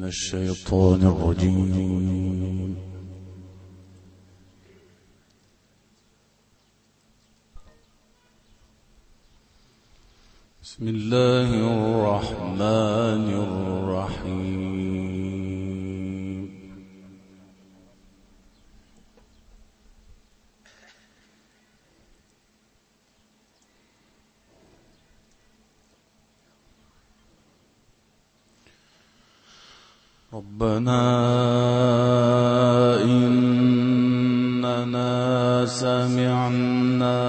الشيطان الرجيم. بسم الله الرحمن الرحيم. ربنا إننا سمعنا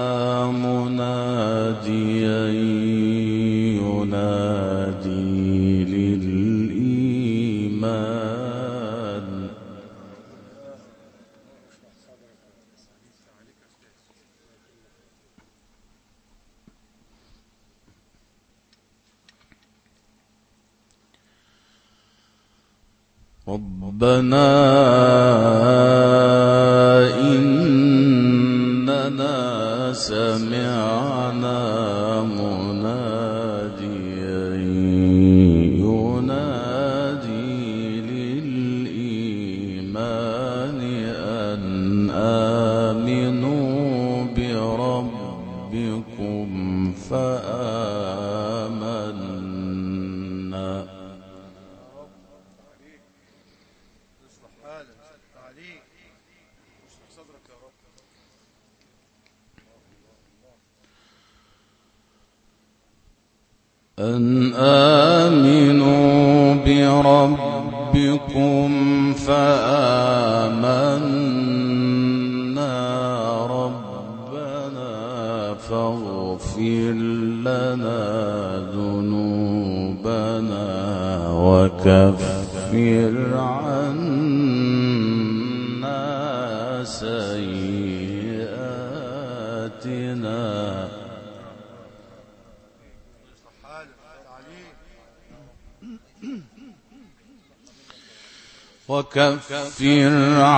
مناديا ينادي للإيمان ربنا إننا سمعنا مناديا ينادي للإيمان أن آمنوا بربكم فآمنا. أن آمنوا بربكم فآمنا ربنا فاغفر لنا ذنوبنا وكفر عنا سيئاتنا وكفر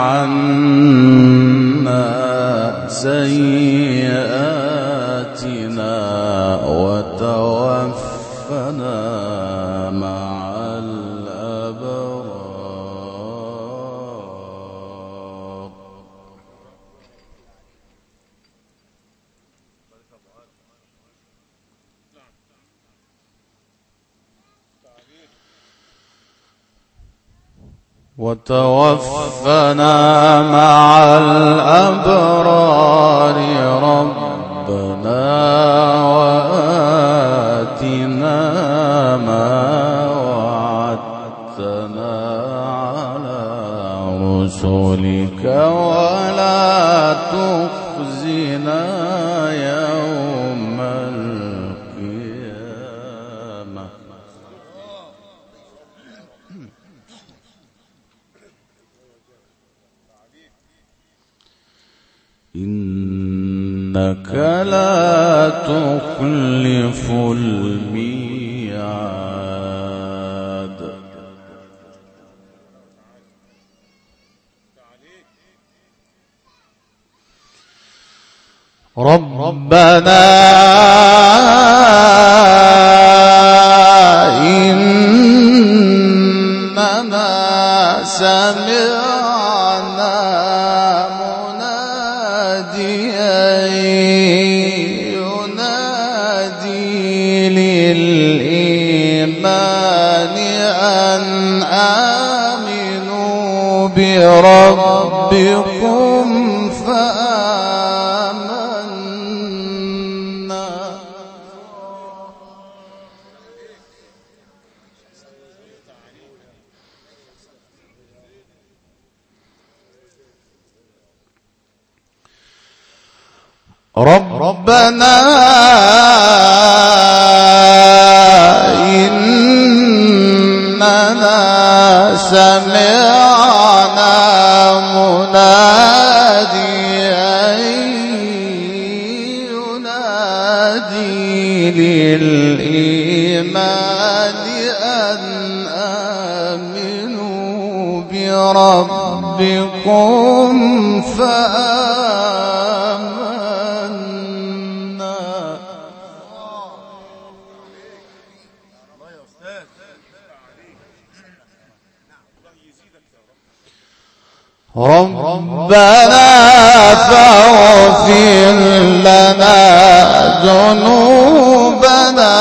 عنا سيئاتنا وتوفنا مع الأبرار. وتوفنا مع الأبرار ربنا وآتنا ما وعدتنا على رسلك ولا تخزنا يوم القيامة. إنك لا تخلف الميعاد. ربنا إننا سمعنا ينادي للإيمان أن آمنوا بربكم فآمنا. ربنا إننا سمعنا مناديا ينادي للإيمان أن آمنوا بربكم فآمنا. ربنا فاغفر لنا ذنوبنا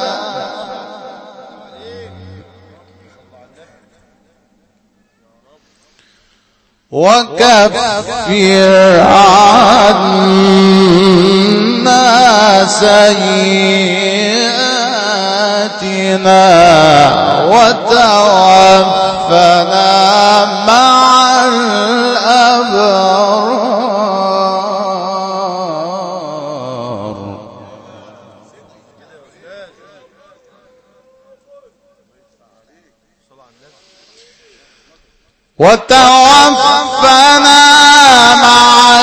وكفر عنا سيئاتنا وتوفنا مع الأبرار. وتوفنا مع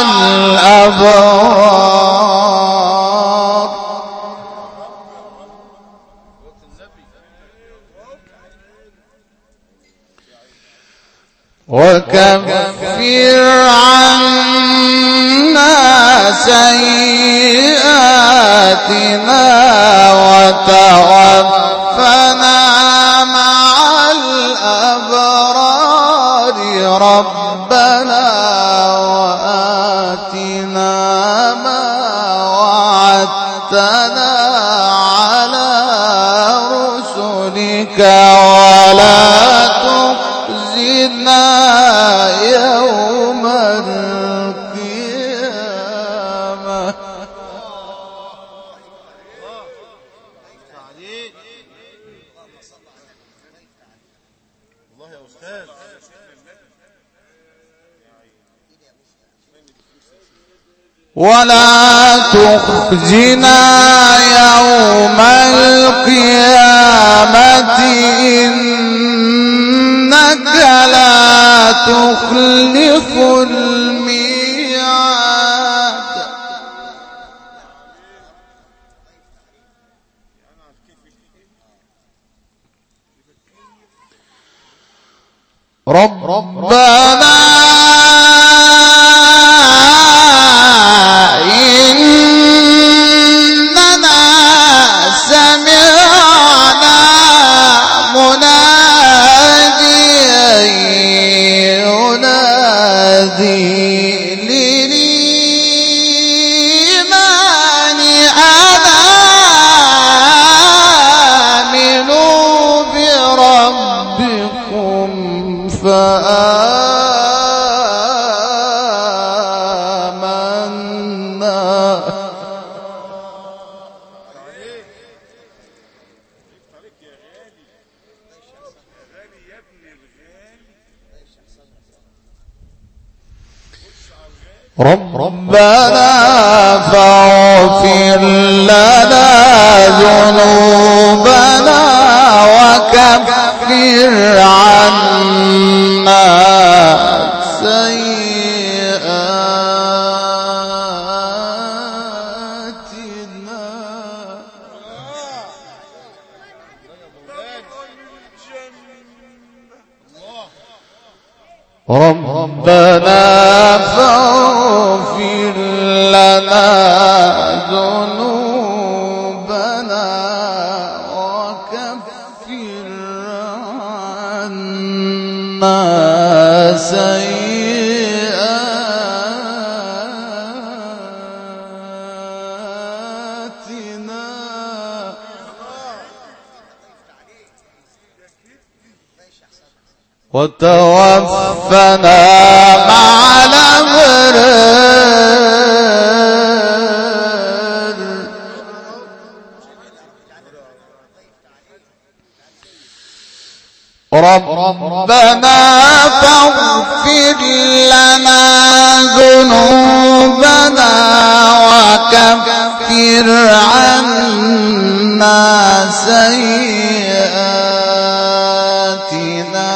الأبرار. وكفر عنا سيئاتنا وتوفنا مع الأبرار. ربنا وآتنا ما وعدتنا على رسلك ولا تخزنا يوم القيامة. الله يا أستاذ. ولا تخزنا يوم القيامة إنك لا تخلف الميعاد. ربنا إننا سمعنا مناديا ينادي للإيمان أن آمنوا بربكم فآمنا. ربنا فاغفر لنا ذنوبنا وكفر عنا سيئاتنا. ربنا فاغفر لنا ذنوبنا وكفر عنا سيئاتنا وتوفنا مع الأبرار. ربنا فاغفر لنا ذنوبنا وكفر عنا سيئاتنا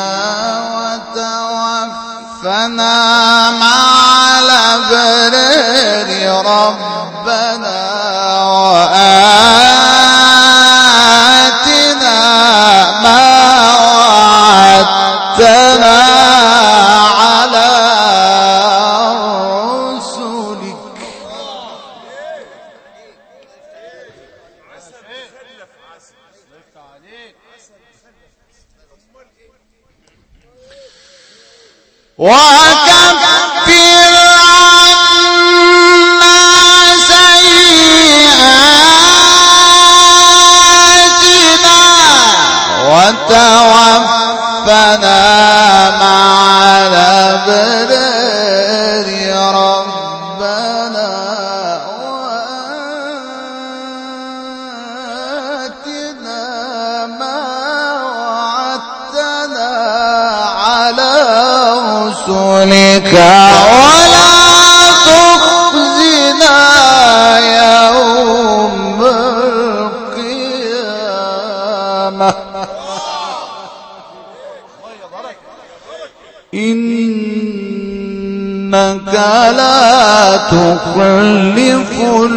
وتوفنا مع الأبرار. ربنا وآتنا ما وعدتنا على رسلك. وكفر عنا سيئاتنا وتوفنا مع الأبرار ربنا وآتنا ما وعدتنا على رسلك ولا تخزنا يوم القيامة إنك لا تخلف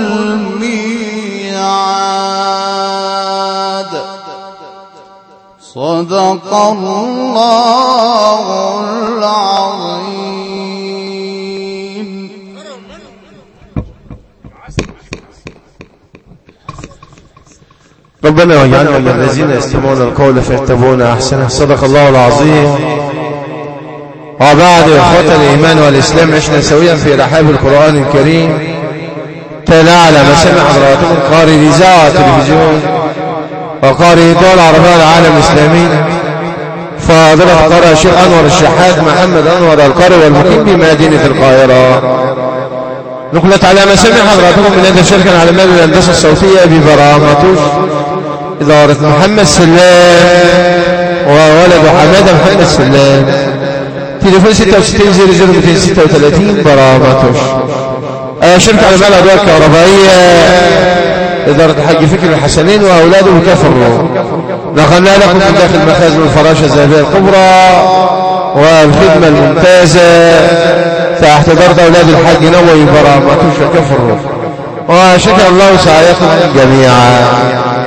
الميعاد صدق الله العظيم. ربنا واجعلنا من الذين يستمعون القول فيتبعون احسنه. صدق الله العظيم. وبعد اخوة الايمان والاسلام عشنا سويا في رحاب القرآن الكريم. تلا على مسامع حضراتكم قارئ الاذاعة والتلفزيون وقارئ الدول العربية والعالم الاسلامي فضيلة القارئ الشيخ انور الشحات محمد انور القارئ والمقيم بمدينة القاهرة. نقلت على مسامع حضراتكم من هذا الشركة العالمية للهندسة الصوتية ببرامتوش إدارة محمد سلام وولد حمادة محمد سلام. تليفون 66 00 236 برامتوش. شركة علماء الأدوار الكهربائية إدارة الحاج فكر الحسنين وأولاده بكفر. نقلنا لكم من داخل مخازن الفراشة الذهبية الكبرى والخدمة الممتازة تحت إدارة أولاد الحاج نووي برامتوش وكفر. وشكر الله سعيكم جميعا.